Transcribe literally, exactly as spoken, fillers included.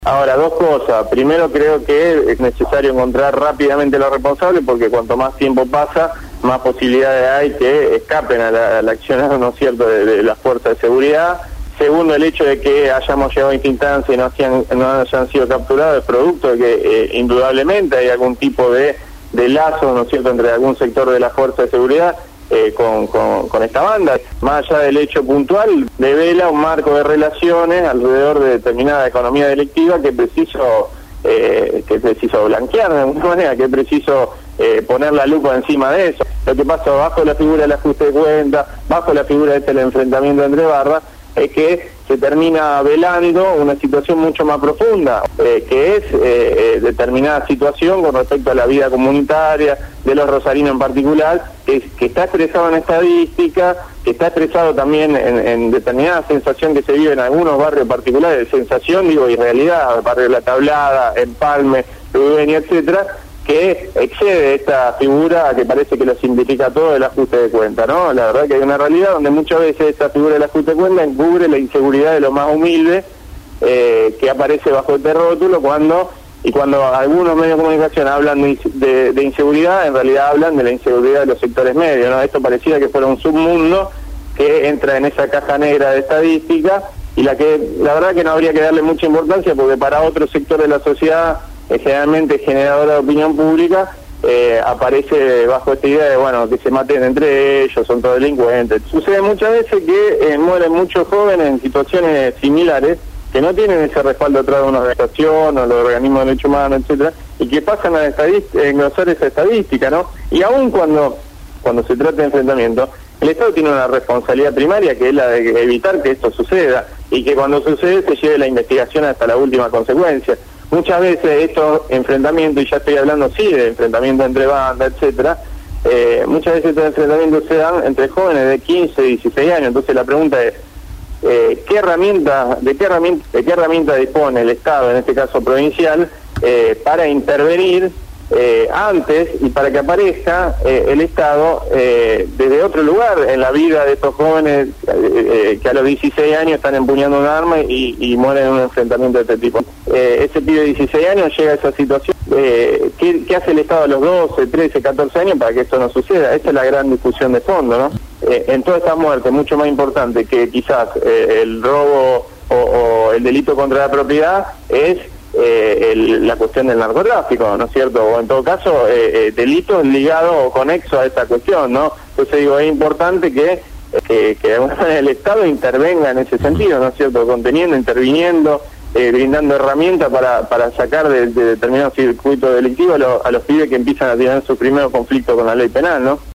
Ahora, dos cosas. Primero, creo que es necesario encontrar rápidamente los responsables, porque cuanto más tiempo pasa, más posibilidades hay que escapen a la, a la accionar, ¿no es cierto?, de, de las fuerzas de seguridad. Segundo, el hecho de que hayamos llegado a esta instancia y no, hayan, no hayan sido capturados es producto de que eh, indudablemente hay algún tipo de, de lazo, ¿no es cierto?, entre algún sector de la fuerza de seguridad eh, con, con, con esta banda. Más allá del hecho puntual, devela un marco de relaciones alrededor de determinada economía delictiva que preciso, eh, que preciso blanquear de alguna manera, que es preciso eh, poner la lupa encima de eso. Lo que pasa bajo la figura del ajuste de cuentas, bajo la figura de este el enfrentamiento entre barras, es que se termina velando una situación mucho más profunda, eh, que es eh, eh, determinada situación con respecto a la vida comunitaria de los rosarinos en particular, que, que está expresado en estadística, que está expresado también en, en determinada sensación que se vive en algunos barrios particulares, sensación, digo, y realidad, barrio La Tablada, Empalme, Rubenia, etcétera, que excede esta figura que parece que lo simplifica todo el ajuste de cuenta, ¿no? La verdad que hay una realidad donde muchas veces esta figura del ajuste de cuenta encubre la inseguridad de lo más humilde eh, que aparece bajo este rótulo cuando, y cuando algunos medios de comunicación hablan de, de, de inseguridad, en realidad hablan de la inseguridad de los sectores medios, ¿no? Esto pareciera que fuera un submundo que entra en esa caja negra de estadística y la que la verdad que no habría que darle mucha importancia porque para otro sector de la sociedad generalmente generadora de opinión pública, eh, aparece bajo esta idea de, bueno, que se maten entre ellos, son todos delincuentes. Sucede muchas veces que eh, mueren muchos jóvenes en situaciones similares, que no tienen ese respaldo atrás de una organización o los organismos de derechos humanos, etcétera, y que pasan a engrosar esa estadística, ¿no? Y aún cuando, cuando se trata de enfrentamiento, el Estado tiene una responsabilidad primaria, que es la de evitar que esto suceda, y que cuando sucede se lleve la investigación hasta la última consecuencia. Muchas veces estos enfrentamientos, y ya estoy hablando sí de enfrentamientos entre bandas, etcétera, eh, muchas veces estos enfrentamientos se dan entre jóvenes de quince, dieciséis años. Entonces la pregunta es, eh, ¿qué herramienta, de qué herramienta, de qué herramienta dispone el Estado, en este caso provincial, eh, para intervenir eh, antes y para que aparezca eh, el Estado eh, desde otro lugar en la vida de estos jóvenes eh, eh, que a los dieciséis años están empuñando un arma y, y mueren en un enfrentamiento de este tipo? Eh, ese pibe de dieciséis años llega a esa situación. Eh, ¿qué, ¿Qué hace el Estado a los doce, trece, catorce años para que esto no suceda? Esa es la gran discusión de fondo, ¿no? Eh, en toda esta muerte, mucho más importante que quizás eh, el robo o, o el delito contra la propiedad, es eh, el, la cuestión del narcotráfico, ¿no es cierto? O en todo caso, eh, eh, delitos ligados o conexos a esta cuestión, ¿no? Entonces digo, es importante que, que, que de alguna manera el Estado intervenga en ese sentido, ¿no es cierto? Conteniendo, interviniendo, Eh, brindando herramientas para, para sacar de, de determinados circuitos delictivos a, lo, a los pibes que empiezan a tener sus primeros conflictos con la ley penal, ¿no?